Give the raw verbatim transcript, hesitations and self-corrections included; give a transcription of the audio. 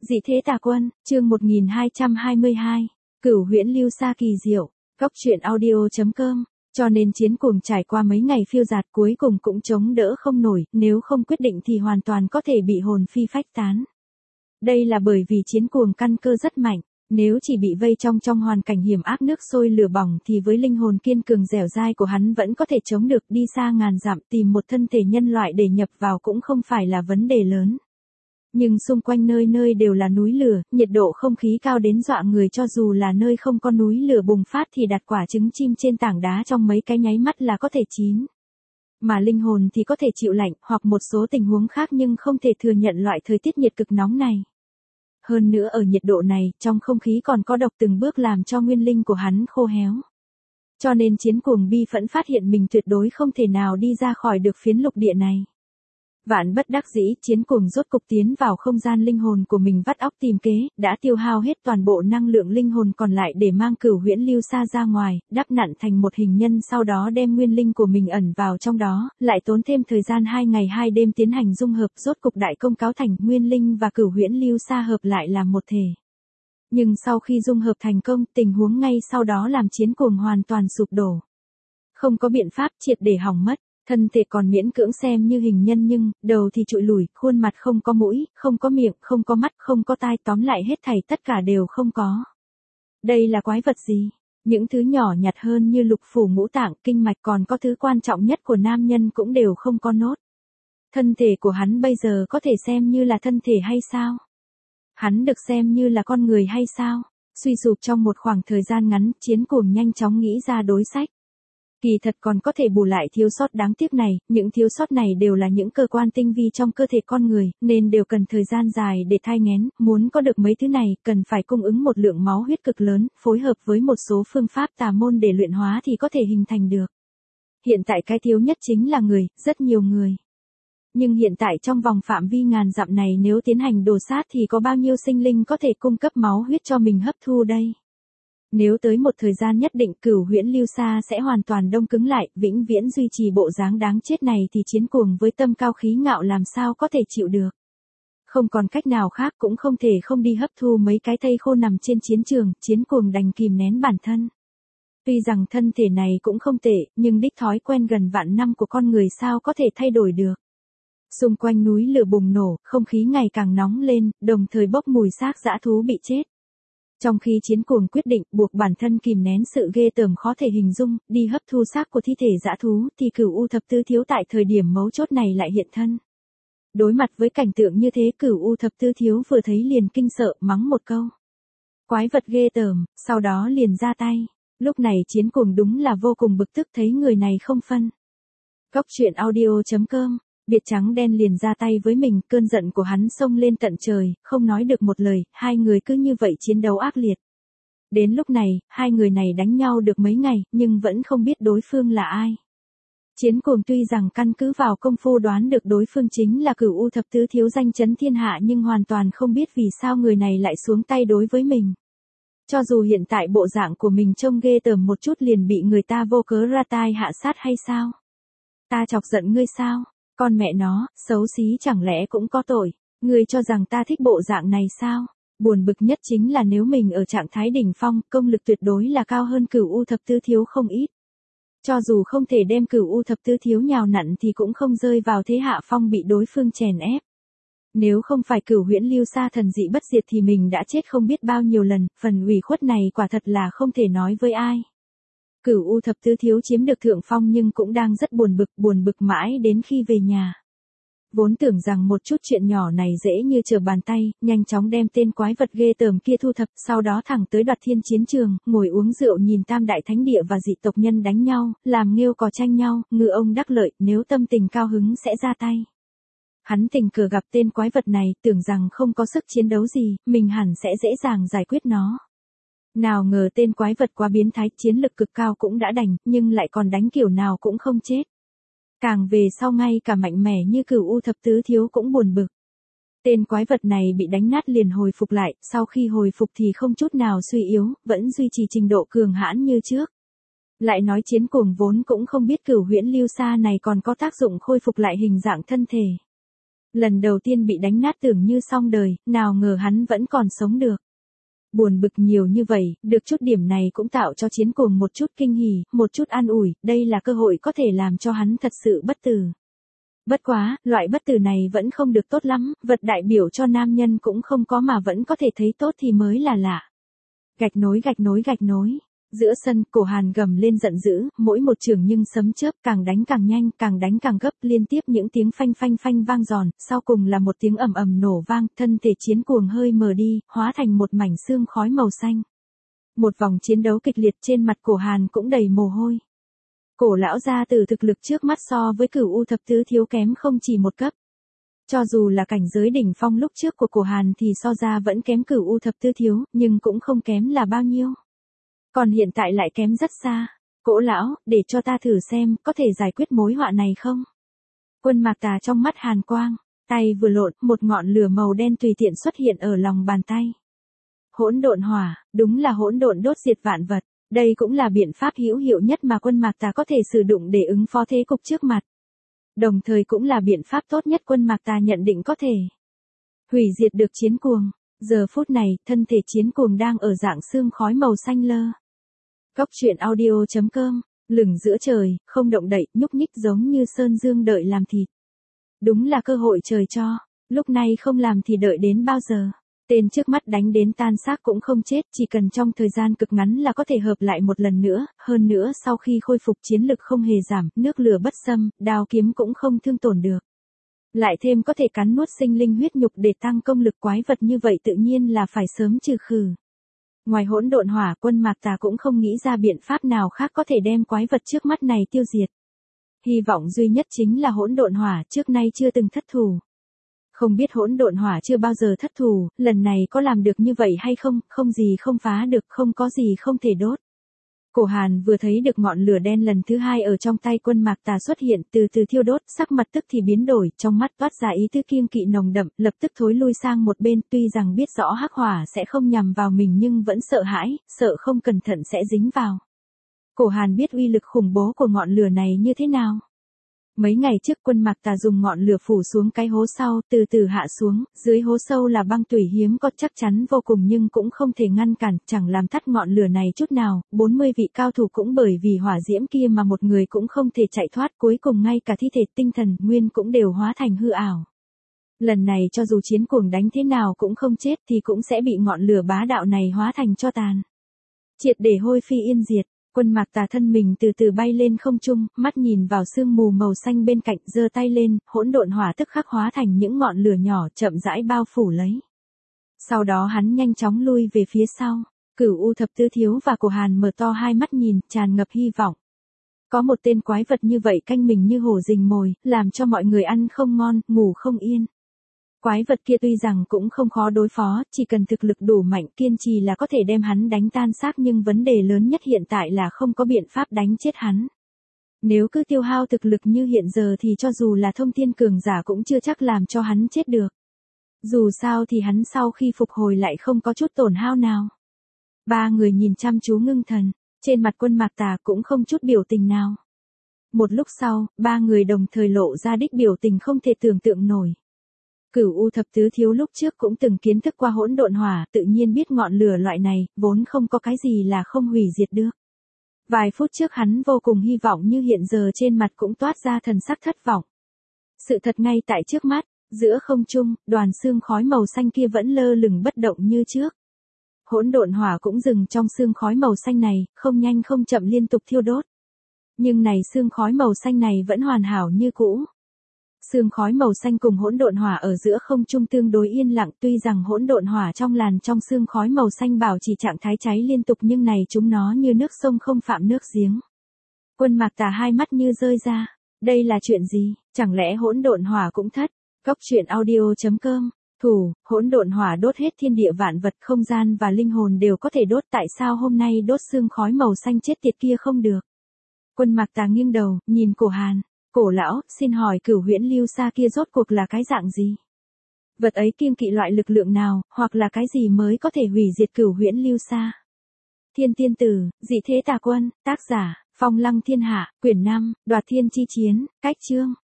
Dị thế tà quân, chương một nghìn hai trăm hai mươi hai, Cửu huyễn lưu sa kỳ diệu, góc truyện audio chấm com. Cho nên chiến cuồng trải qua mấy ngày phiêu dạt cuối cùng cũng chống đỡ không nổi, nếu không quyết định thì hoàn toàn có thể bị hồn phi phách tán. Đây là bởi vì chiến cuồng căn cơ rất mạnh, nếu chỉ bị vây trong trong hoàn cảnh hiểm ác nước sôi lửa bỏng thì với linh hồn kiên cường dẻo dai của hắn vẫn có thể chống được, đi xa ngàn dặm tìm một thân thể nhân loại để nhập vào cũng không phải là vấn đề lớn. Nhưng xung quanh nơi nơi đều là núi lửa, nhiệt độ không khí cao đến dọa người, cho dù là nơi không có núi lửa bùng phát thì đặt quả trứng chim trên tảng đá trong mấy cái nháy mắt là có thể chín. Mà linh hồn thì có thể chịu lạnh, hoặc một số tình huống khác nhưng không thể thừa nhận loại thời tiết nhiệt cực nóng này. Hơn nữa ở nhiệt độ này, trong không khí còn có độc từng bước làm cho nguyên linh của hắn khô héo. Cho nên chiến cuồng bi phẫn phát hiện mình tuyệt đối không thể nào đi ra khỏi được phiến lục địa này. Vạn bất đắc dĩ, chiến cuồng rốt cục tiến vào không gian linh hồn của mình vắt óc tìm kế, đã tiêu hao hết toàn bộ năng lượng linh hồn còn lại để mang cửu huyễn lưu sa ra ngoài, đắp nặn thành một hình nhân, sau đó đem nguyên linh của mình ẩn vào trong đó, lại tốn thêm thời gian hai ngày hai đêm tiến hành dung hợp, rốt cục đại công cáo thành, nguyên linh và cửu huyễn lưu sa hợp lại làm một thể. Nhưng sau khi dung hợp thành công, tình huống ngay sau đó làm chiến cuồng hoàn toàn sụp đổ. Không có biện pháp, triệt để hỏng mất. Thân thể còn miễn cưỡng xem như hình nhân nhưng, đầu thì trụi lủi, khuôn mặt không có mũi, không có miệng, không có mắt, không có tai, tóm lại hết thảy tất cả đều không có. Đây là quái vật gì? Những thứ nhỏ nhặt hơn như lục phủ ngũ tạng, kinh mạch, còn có thứ quan trọng nhất của nam nhân cũng đều không có nốt. Thân thể của hắn bây giờ có thể xem như là thân thể hay sao? Hắn được xem như là con người hay sao? Suy sụp trong một khoảng thời gian ngắn, chiến cuồng nhanh chóng nghĩ ra đối sách. Kỳ thật còn có thể bù lại thiếu sót đáng tiếc này, những thiếu sót này đều là những cơ quan tinh vi trong cơ thể con người, nên đều cần thời gian dài để thai nghén, muốn có được mấy thứ này, cần phải cung ứng một lượng máu huyết cực lớn, phối hợp với một số phương pháp tà môn để luyện hóa thì có thể hình thành được. Hiện tại cái thiếu nhất chính là người, rất nhiều người. Nhưng hiện tại trong vòng phạm vi ngàn dặm này nếu tiến hành đồ sát thì có bao nhiêu sinh linh có thể cung cấp máu huyết cho mình hấp thu đây? Nếu tới một thời gian nhất định cửu huyễn lưu sa sẽ hoàn toàn đông cứng lại, vĩnh viễn duy trì bộ dáng đáng chết này thì chiến cuồng với tâm cao khí ngạo làm sao có thể chịu được. Không còn cách nào khác, cũng không thể không đi hấp thu mấy cái thây khô nằm trên chiến trường, chiến cuồng đành kìm nén bản thân. Tuy rằng thân thể này cũng không tệ, nhưng đích thói quen gần vạn năm của con người sao có thể thay đổi được. Xung quanh núi lửa bùng nổ, không khí ngày càng nóng lên, đồng thời bốc mùi xác dã thú bị chết. Trong khi chiến cuồng quyết định buộc bản thân kìm nén sự ghê tởm khó thể hình dung, đi hấp thu xác của thi thể dã thú, thì cửu u thập tứ thiếu tại thời điểm mấu chốt này lại hiện thân. Đối mặt với cảnh tượng như thế, cửu u thập tứ thiếu vừa thấy liền kinh sợ, mắng một câu. Quái vật ghê tởm, sau đó liền ra tay. Lúc này chiến cuồng đúng là vô cùng bực tức, thấy người này không phân. Góc truyện audio chấm com. Biệt trắng đen liền ra tay với mình, cơn giận của hắn xông lên tận trời, không nói được một lời, hai người cứ như vậy chiến đấu ác liệt. Đến lúc này, hai người này đánh nhau được mấy ngày, nhưng vẫn không biết đối phương là ai. Chiến cuồng tuy rằng căn cứ vào công phu đoán được đối phương chính là cửu u thập tứ thiếu danh chấn thiên hạ nhưng hoàn toàn không biết vì sao người này lại xuống tay đối với mình. Cho dù hiện tại bộ dạng của mình trông ghê tởm một chút liền bị người ta vô cớ ra tai hạ sát hay sao? Ta chọc giận ngươi sao? Con mẹ nó, xấu xí chẳng lẽ cũng có tội, ngươi cho rằng ta thích bộ dạng này sao? Buồn bực nhất chính là nếu mình ở trạng thái đỉnh phong, công lực tuyệt đối là cao hơn cửu u thập tứ thiếu không ít. Cho dù không thể đem cửu u thập tứ thiếu nhào nặn thì cũng không rơi vào thế hạ phong bị đối phương chèn ép. Nếu không phải cửu huyễn lưu sa thần dị bất diệt thì mình đã chết không biết bao nhiêu lần, phần ủy khuất này quả thật là không thể nói với ai. Cửu u thập tứ thiếu chiếm được thượng phong nhưng cũng đang rất buồn bực, buồn bực mãi đến khi về nhà. Vốn tưởng rằng một chút chuyện nhỏ này dễ như trở bàn tay, nhanh chóng đem tên quái vật ghê tởm kia thu thập, sau đó thẳng tới Đoạt Thiên chiến trường, ngồi uống rượu nhìn tam đại thánh địa và dị tộc nhân đánh nhau, làm nghêu cò tranh nhau, ngư ông đắc lợi, nếu tâm tình cao hứng sẽ ra tay. Hắn tình cờ gặp tên quái vật này, tưởng rằng không có sức chiến đấu gì, mình hẳn sẽ dễ dàng giải quyết nó. Nào ngờ tên quái vật quá biến thái, chiến lực cực cao cũng đã đành, nhưng lại còn đánh kiểu nào cũng không chết. Càng về sau ngay cả mạnh mẽ như cửu u thập tứ thiếu cũng buồn bực. Tên quái vật này bị đánh nát liền hồi phục lại, sau khi hồi phục thì không chút nào suy yếu, vẫn duy trì trình độ cường hãn như trước. Lại nói chiến cuồng vốn cũng không biết cửu huyễn lưu sa này còn có tác dụng khôi phục lại hình dạng thân thể. Lần đầu tiên bị đánh nát tưởng như xong đời, nào ngờ hắn vẫn còn sống được. Buồn bực nhiều như vậy, được chút điểm này cũng tạo cho chiến cuồng một chút kinh hỉ, một chút an ủi, đây là cơ hội có thể làm cho hắn thật sự bất tử. Bất quá, loại bất tử này vẫn không được tốt lắm, vật đại biểu cho nam nhân cũng không có mà vẫn có thể thấy tốt thì mới là lạ. Gạch nối gạch nối gạch nối. Giữa sân, Cổ Hàn gầm lên giận dữ, mỗi một trường nhưng sấm chớp, càng đánh càng nhanh, càng đánh càng gấp, liên tiếp những tiếng phanh phanh phanh vang giòn, sau cùng là một tiếng ầm ầm nổ vang, thân thể chiến cuồng hơi mờ đi, hóa thành một mảnh sương khói màu xanh. Một vòng chiến đấu kịch liệt, trên mặt Cổ Hàn cũng đầy mồ hôi. Cổ lão gia tử thực lực trước mắt so với Cửu U thập tứ thiếu kém không chỉ một cấp. Cho dù là cảnh giới đỉnh phong lúc trước của Cổ Hàn thì so ra vẫn kém Cửu U thập tứ thiếu, nhưng cũng không kém là bao nhiêu. Còn hiện tại lại kém rất xa. Cổ lão, để cho ta thử xem, có thể giải quyết mối họa này không? Quân Mạc Tà trong mắt hàn quang, tay vừa lộn, một ngọn lửa màu đen tùy tiện xuất hiện ở lòng bàn tay. Hỗn độn hỏa, đúng là hỗn độn đốt diệt vạn vật. Đây cũng là biện pháp hữu hiệu nhất mà Quân Mạc Tà có thể sử dụng để ứng phó thế cục trước mặt. Đồng thời cũng là biện pháp tốt nhất Quân Mạc Tà nhận định có thể hủy diệt được chiến cuồng. Giờ phút này, thân thể chiến cuồng đang ở dạng sương khói màu xanh lơ. Góc truyện audio chấm com, lửng giữa trời, không động đậy, nhúc nhích giống như sơn dương đợi làm thịt. Đúng là cơ hội trời cho, lúc này không làm thì đợi đến bao giờ. Tên trước mắt đánh đến tan xác cũng không chết, chỉ cần trong thời gian cực ngắn là có thể hợp lại một lần nữa, hơn nữa sau khi khôi phục chiến lực không hề giảm, nước lửa bất xâm, đao kiếm cũng không thương tổn được. Lại thêm có thể cắn nuốt sinh linh huyết nhục để tăng công lực, quái vật như vậy tự nhiên là phải sớm trừ khử. Ngoài hỗn độn hỏa, Quân Mạc Tà cũng không nghĩ ra biện pháp nào khác có thể đem quái vật trước mắt này tiêu diệt. Hy vọng duy nhất chính là hỗn độn hỏa, trước nay chưa từng thất thủ. Không biết hỗn độn hỏa chưa bao giờ thất thủ, lần này có làm được như vậy hay không, không gì không phá được, không có gì không thể đốt. Cổ Hàn vừa thấy được ngọn lửa đen lần thứ hai ở trong tay Quân Mạc Tà xuất hiện, từ từ thiêu đốt, sắc mặt tức thì biến đổi, trong mắt toát ra ý tứ kiêng kỵ nồng đậm, lập tức thối lui sang một bên, tuy rằng biết rõ hắc hỏa sẽ không nhằm vào mình nhưng vẫn sợ hãi, sợ không cẩn thận sẽ dính vào. Cổ Hàn biết uy lực khủng bố của ngọn lửa này như thế nào. Mấy ngày trước Quân Mạc Tà dùng ngọn lửa phủ xuống cái hố sau, từ từ hạ xuống, dưới hố sâu là băng tủy hiếm có chắc chắn vô cùng nhưng cũng không thể ngăn cản, chẳng làm tắt ngọn lửa này chút nào, bốn mươi vị cao thủ cũng bởi vì hỏa diễm kia mà một người cũng không thể chạy thoát, cuối cùng ngay cả thi thể tinh thần, nguyên cũng đều hóa thành hư ảo. Lần này cho dù chiến cuồng đánh thế nào cũng không chết thì cũng sẽ bị ngọn lửa bá đạo này hóa thành tro tàn. Triệt để hôi phi yên diệt. Quân Mạc Tà thân mình từ từ bay lên không trung, mắt nhìn vào sương mù màu xanh bên cạnh, giơ tay lên, hỗn độn hỏa tức khắc hóa thành những ngọn lửa nhỏ chậm rãi bao phủ lấy. Sau đó hắn nhanh chóng lui về phía sau. Cửu U thập tứ thiếu và Cổ Hàn mở to hai mắt nhìn, tràn ngập hy vọng. Có một tên quái vật như vậy canh mình như hổ rình mồi, làm cho mọi người ăn không ngon, ngủ không yên. Quái vật kia tuy rằng cũng không khó đối phó, chỉ cần thực lực đủ mạnh, kiên trì là có thể đem hắn đánh tan xác, nhưng vấn đề lớn nhất hiện tại là không có biện pháp đánh chết hắn. Nếu cứ tiêu hao thực lực như hiện giờ thì cho dù là thông thiên cường giả cũng chưa chắc làm cho hắn chết được. Dù sao thì hắn sau khi phục hồi lại không có chút tổn hao nào. Ba người nhìn chăm chú ngưng thần, trên mặt Quân Mạc Tà cũng không chút biểu tình nào. Một lúc sau, ba người đồng thời lộ ra đích biểu tình không thể tưởng tượng nổi. Cửu U thập tứ thiếu lúc trước cũng từng kiến thức qua hỗn độn hỏa, tự nhiên biết ngọn lửa loại này, vốn không có cái gì là không hủy diệt được. Vài phút trước hắn vô cùng hy vọng như hiện giờ trên mặt cũng toát ra thần sắc thất vọng. Sự thật ngay tại trước mắt, giữa không trung, đoàn sương khói màu xanh kia vẫn lơ lửng bất động như trước. Hỗn độn hỏa cũng dừng trong sương khói màu xanh này, không nhanh không chậm liên tục thiêu đốt. Nhưng này sương khói màu xanh này vẫn hoàn hảo như cũ. Sương khói màu xanh cùng hỗn độn hỏa ở giữa không trung tương đối yên lặng, tuy rằng hỗn độn hỏa trong làn trong sương khói màu xanh bảo trì trạng thái cháy liên tục nhưng này chúng nó như nước sông không phạm nước giếng. Quân Mạc Tà hai mắt như rơi ra, đây là chuyện gì, chẳng lẽ hỗn độn hỏa cũng thất? Góc truyện audio chấm com, thủ, hỗn độn hỏa đốt hết thiên địa vạn vật, không gian và linh hồn đều có thể đốt, tại sao hôm nay đốt sương khói màu xanh chết tiệt kia không được? Quân Mạc Tà nghiêng đầu, nhìn Cổ Hàn. Cổ lão, xin hỏi Cửu Huyễn Lưu Sa kia rốt cuộc là cái dạng gì? Vật ấy kiêng kỵ loại lực lượng nào, hoặc là cái gì mới có thể hủy diệt Cửu Huyễn Lưu Sa? Thiên Tiên Tử, Dị Thế Tà Quân, tác giả, Phong Lăng Thiên Hạ, quyển năm, Đoạt Thiên Chi Chiến, cách chương.